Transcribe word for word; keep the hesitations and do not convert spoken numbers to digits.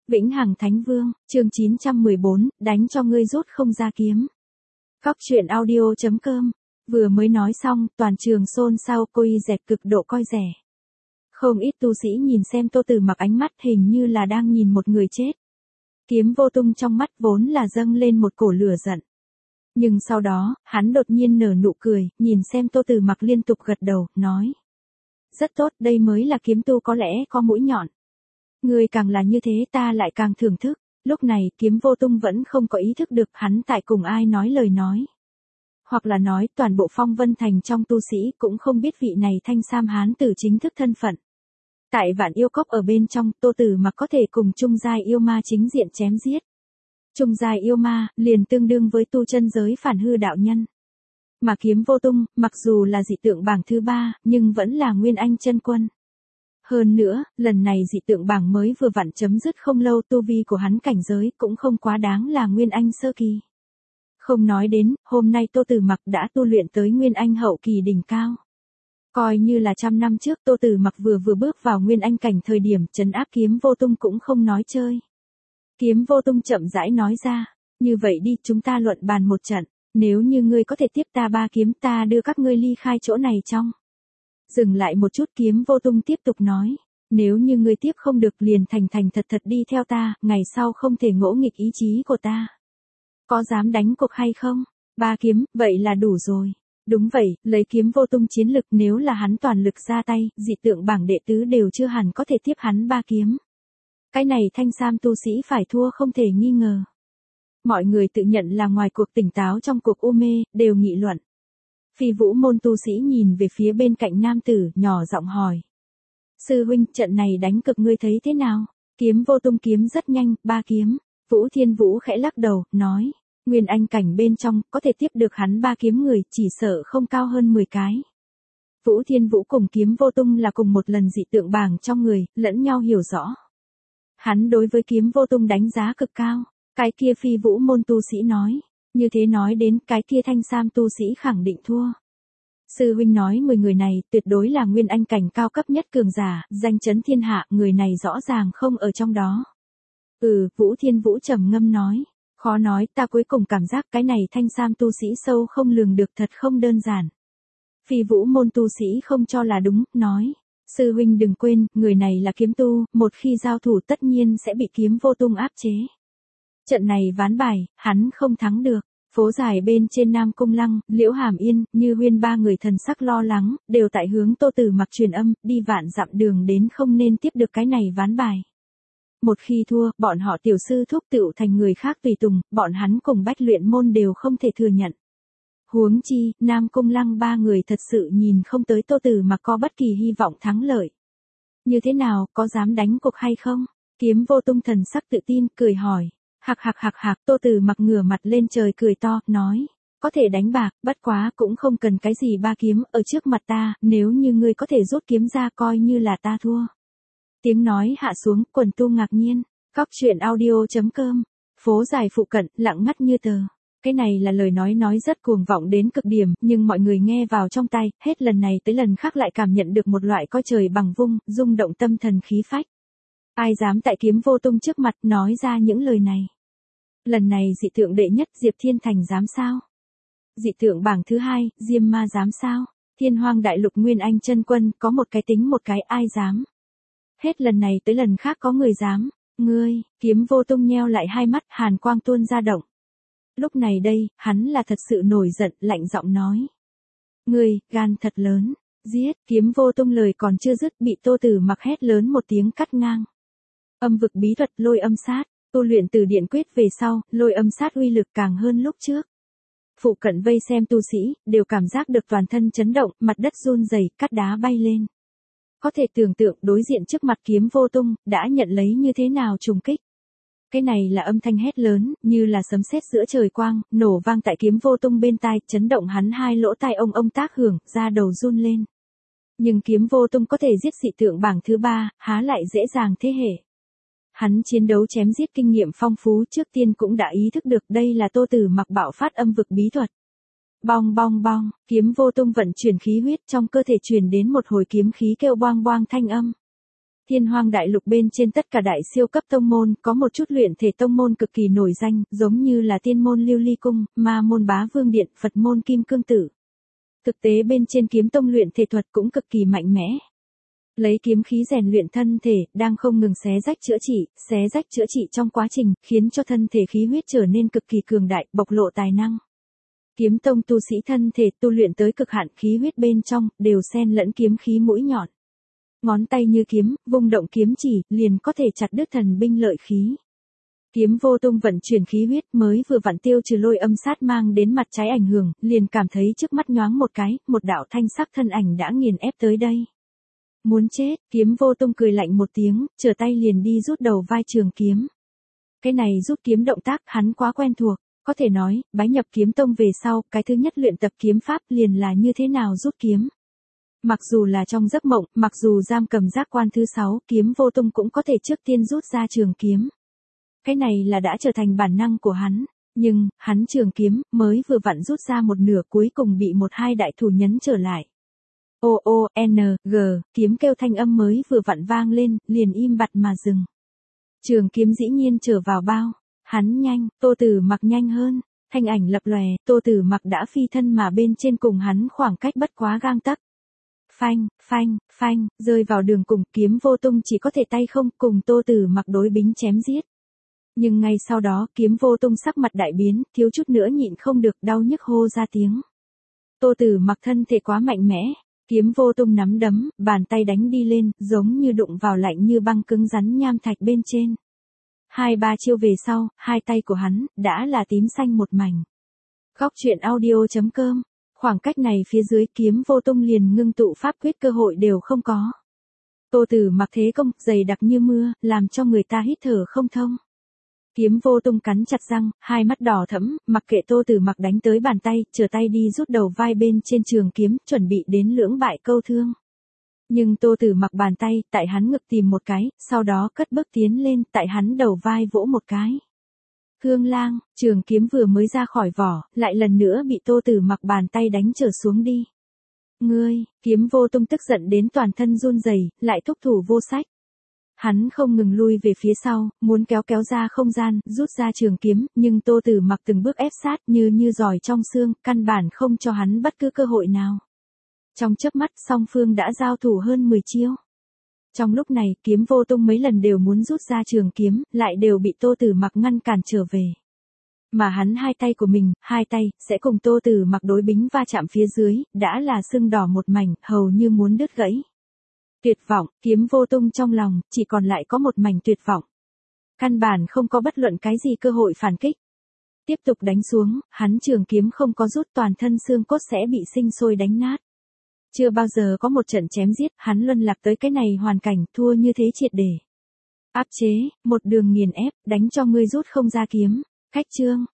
Vĩnh Hằng Thánh Vương, chương chín trăm mười bốn, đánh cho ngươi rút không ra kiếm. Góc truyện audio chấm com, vừa mới nói xong, toàn trường xôn xao, cô y dẹt cực độ coi rẻ. Không ít tu sĩ nhìn xem Tô Tử Mặc ánh mắt hình như là đang nhìn một người chết. Kiếm vô tung trong mắt vốn là dâng lên một cổ lửa giận. Nhưng sau đó, hắn đột nhiên nở nụ cười, nhìn xem Tô Tử Mặc liên tục gật đầu, nói. Rất tốt, đây mới là kiếm tu có lẽ có mũi nhọn. Người càng là như thế ta lại càng thưởng thức. Lúc này kiếm vô tung vẫn không có ý thức được hắn tại cùng ai nói lời nói. Hoặc là nói toàn bộ Phong Vân Thành trong tu sĩ cũng không biết vị này thanh sam hán tử chính thức thân phận. Tại Vạn Yêu Cốc ở bên trong, Tô Tử Mặc có thể cùng trung giai yêu ma chính diện chém giết. Trung giai yêu ma liền tương đương với tu chân giới phản hư đạo nhân. Mà kiếm vô tung, mặc dù là dị tượng bảng thứ ba, nhưng vẫn là Nguyên Anh chân quân. Hơn nữa, lần này dị tượng bảng mới vừa vặn chấm dứt không lâu, tu vi của hắn cảnh giới cũng không quá đáng là Nguyên Anh sơ kỳ. Không nói đến, hôm nay Tô Tử Mặc đã tu luyện tới Nguyên Anh hậu kỳ đỉnh cao. Coi như là trăm năm trước Tô Tử Mặc vừa vừa bước vào Nguyên Anh cảnh thời điểm trấn áp kiếm vô tung cũng không nói chơi. Kiếm vô tung chậm rãi nói ra, như vậy đi chúng ta luận bàn một trận, nếu như ngươi có thể tiếp ta ba kiếm ta đưa các ngươi ly khai chỗ này trong. Dừng lại một chút kiếm vô tung tiếp tục nói, nếu như ngươi tiếp không được liền thành thành thật thật đi theo ta, ngày sau không thể ngỗ nghịch ý chí của ta. Có dám đánh cuộc hay không? Ba kiếm, vậy là đủ rồi. Đúng vậy, lấy kiếm vô tung chiến lực nếu là hắn toàn lực ra tay, dị tượng bảng đệ tứ đều chưa hẳn có thể tiếp hắn ba kiếm. Cái này thanh sam tu sĩ phải thua không thể nghi ngờ. Mọi người tự nhận là ngoài cuộc tỉnh táo trong cuộc u mê, đều nghị luận. Phi vũ môn tu sĩ nhìn về phía bên cạnh nam tử, nhỏ giọng hỏi. Sư huynh, trận này đánh cực ngươi thấy thế nào? Kiếm vô tung kiếm rất nhanh, ba kiếm. Vũ Thiên Vũ khẽ lắc đầu, nói. Nguyên Anh cảnh bên trong, có thể tiếp được hắn ba kiếm người, chỉ sợ không cao hơn mười cái. Vũ Thiên Vũ cùng kiếm vô tung là cùng một lần dị tượng bảng trong người, lẫn nhau hiểu rõ. Hắn đối với kiếm vô tung đánh giá cực cao. Cái kia phi vũ môn tu sĩ nói. Như thế nói đến cái kia thanh sam tu sĩ khẳng định thua. Sư huynh nói mười người này tuyệt đối là Nguyên Anh cảnh cao cấp nhất cường giả, danh chấn thiên hạ, người này rõ ràng không ở trong đó. Ừ, Vũ Thiên Vũ trầm ngâm nói. Khó nói, ta cuối cùng cảm giác cái này thanh sam tu sĩ sâu không lường được, thật không đơn giản. Phi vũ môn tu sĩ không cho là đúng, nói. Sư huynh đừng quên, người này là kiếm tu, một khi giao thủ tất nhiên sẽ bị kiếm vô tung áp chế. Trận này ván bài, hắn không thắng được. Phố dài bên trên Nam Cung Lăng, Liễu Hàm Yên, Như Huyên ba người thần sắc lo lắng, đều tại hướng Tô Tử Mặc truyền âm, đi vạn dặm đường đến không nên tiếp được cái này ván bài. Một khi thua, bọn họ tiểu sư thúc tựu thành người khác tùy tùng, bọn hắn cùng bách luyện môn đều không thể thừa nhận. Huống chi, Nam Cung Lăng ba người thật sự nhìn không tới Tô Tử Mặc có bất kỳ hy vọng thắng lợi. Như thế nào, có dám đánh cuộc hay không? Kiếm vô tung thần sắc tự tin, cười hỏi. Hạc hạc hạc hạc, Tô Tử Mặc ngửa mặt lên trời cười to, nói. Có thể đánh bạc, bất quá cũng không cần cái gì ba kiếm ở trước mặt ta, nếu như ngươi có thể rút kiếm ra coi như là ta thua. Tiếng nói hạ xuống, quần tu ngạc nhiên. Góc truyện audio chấm com. Phố dài phụ cận, lặng ngắt như tờ. Cái này là lời nói nói rất cuồng vọng đến cực điểm, nhưng mọi người nghe vào trong tay, hết lần này tới lần khác lại cảm nhận được một loại coi trời bằng vung, rung động tâm thần khí phách. Ai dám tại kiếm vô tung trước mặt nói ra những lời này? Lần này dị tượng đệ nhất Diệp Thiên Thành dám sao? Dị tượng bảng thứ hai, Diêm Ma dám sao? Thiên Hoang Đại Lục Nguyên Anh chân quân có một cái tính một cái, ai dám? Hết lần này tới lần khác có người dám. Ngươi, kiếm vô tung nheo lại hai mắt, hàn quang tuôn ra động. Lúc này đây, hắn là thật sự nổi giận, lạnh giọng nói. Ngươi, gan thật lớn. Giết, kiếm vô tung lời còn chưa dứt, bị Tô Tử Mặc hét lớn một tiếng cắt ngang. Âm vực bí thuật lôi âm sát, tu luyện từ điện quyết về sau, lôi âm sát uy lực càng hơn lúc trước. Phụ cận vây xem tu sĩ, đều cảm giác được toàn thân chấn động, mặt đất run rẩy, cát đá bay lên. Có thể tưởng tượng đối diện trước mặt kiếm vô tung, đã nhận lấy như thế nào trùng kích. Cái này là âm thanh hét lớn, như là sấm sét giữa trời quang, nổ vang tại kiếm vô tung bên tai, chấn động hắn hai lỗ tai ông ông tác hưởng, da đầu run lên. Nhưng kiếm vô tung có thể giết dị tượng bảng thứ ba, há lại dễ dàng thế hệ. Hắn chiến đấu chém giết kinh nghiệm phong phú, trước tiên cũng đã ý thức được đây là Tô Tử Mặc bạo phát âm vực bí thuật. Bong bong bong, kiếm vô tung vận chuyển khí huyết trong cơ thể truyền đến một hồi kiếm khí kêu boang boang thanh âm. Thiên Hoang Đại Lục bên trên tất cả đại siêu cấp tông môn, có một chút luyện thể tông môn cực kỳ nổi danh, giống như là Tiên môn Lưu Ly Cung, Ma môn Bá Vương Điện, Phật môn Kim Cương Tử. Thực tế bên trên kiếm tông luyện thể thuật cũng cực kỳ mạnh mẽ. Lấy kiếm khí rèn luyện thân thể, đang không ngừng xé rách chữa trị, xé rách chữa trị trong quá trình, khiến cho thân thể khí huyết trở nên cực kỳ cường đại, bộc lộ tài năng. Kiếm tông tu sĩ thân thể tu luyện tới cực hạn, khí huyết bên trong, đều xen lẫn kiếm khí mũi nhọn. Ngón tay như kiếm, vung động kiếm chỉ, liền có thể chặt đứt thần binh lợi khí. Kiếm Vô Tung vận chuyển khí huyết mới vừa vặn tiêu trừ lôi âm sát mang đến mặt trái ảnh hưởng, liền cảm thấy trước mắt nhoáng một cái, một đạo thanh sắc thân ảnh đã nghiền ép tới đây. Muốn chết, Kiếm Vô Tung cười lạnh một tiếng, trở tay liền đi rút đầu vai trường kiếm. Cái này rút kiếm động tác hắn quá quen thuộc, có thể nói, bái nhập kiếm tông về sau, cái thứ nhất luyện tập kiếm pháp liền là như thế nào rút kiếm. Mặc dù là trong giấc mộng, mặc dù giam cầm giác quan thứ sáu, Kiếm Vô Tung cũng có thể trước tiên rút ra trường kiếm. Cái này là đã trở thành bản năng của hắn, nhưng, hắn trường kiếm, mới vừa vặn rút ra một nửa cuối cùng bị một hai đại thủ nhấn trở lại. O O N G, kiếm kêu thanh âm mới vừa vặn vang lên, liền im bặt mà dừng. Trường kiếm dĩ nhiên trở vào bao, hắn nhanh, Tô Tử Mặc nhanh hơn, thanh ảnh lập lòe, Tô Tử Mặc đã phi thân mà bên trên cùng hắn khoảng cách bất quá gang tấc. Phanh, phanh, phanh, rơi vào đường cùng, Kiếm Vô Tung chỉ có thể tay không cùng Tô Tử Mặc đối bính chém giết. Nhưng ngay sau đó, Kiếm Vô Tung sắc mặt đại biến, thiếu chút nữa nhịn không được, đau nhức hô ra tiếng. Tô Tử Mặc thân thể quá mạnh mẽ, Kiếm Vô Tung nắm đấm, bàn tay đánh đi lên, giống như đụng vào lạnh như băng cứng rắn nham thạch bên trên. Hai ba chiêu về sau, hai tay của hắn, đã là tím xanh một mảnh. Góc truyện audio chấm com, khoảng cách này phía dưới Kiếm Vô Tung liền ngưng tụ pháp quyết cơ hội đều không có. Tô Tử Mặc thế công, dày đặc như mưa, làm cho người ta hít thở không thông. Kiếm Vô Tung cắn chặt răng, hai mắt đỏ thẫm, mặc kệ Tô Tử Mặc đánh tới bàn tay, trở tay đi rút đầu vai bên trên trường kiếm, chuẩn bị đến lưỡng bại câu thương. Nhưng Tô Tử Mặc bàn tay, tại hắn ngực tìm một cái, sau đó cất bước tiến lên, tại hắn đầu vai vỗ một cái. Hương lang, trường kiếm vừa mới ra khỏi vỏ, lại lần nữa bị Tô Tử Mặc bàn tay đánh trở xuống đi. Ngươi, Kiếm Vô Tung tức giận đến toàn thân run rẩy, lại thúc thủ vô sách. Hắn không ngừng lui về phía sau, muốn kéo kéo ra không gian, rút ra trường kiếm, nhưng Tô Tử Mặc từng bước ép sát như như giỏi trong xương, căn bản không cho hắn bất cứ cơ hội nào. Trong chớp mắt, song phương đã giao thủ hơn mười chiêu. Trong lúc này, Kiếm Vô Tung mấy lần đều muốn rút ra trường kiếm, lại đều bị Tô Tử Mặc ngăn cản trở về. Mà hắn hai tay của mình, hai tay, sẽ cùng Tô Tử Mặc đối bính va chạm phía dưới, đã là sưng đỏ một mảnh, hầu như muốn đứt gãy. Tuyệt vọng, Kiếm Vô Tung trong lòng, chỉ còn lại có một mảnh tuyệt vọng. Căn bản không có bất luận cái gì cơ hội phản kích. Tiếp tục đánh xuống, hắn trường kiếm không có rút, toàn thân xương cốt sẽ bị sinh sôi đánh nát. Chưa bao giờ có một trận chém giết, hắn luân lạc tới cái này hoàn cảnh, thua như thế triệt để. Áp chế, một đường nghiền ép, đánh cho ngươi rút không ra kiếm. Khách chương.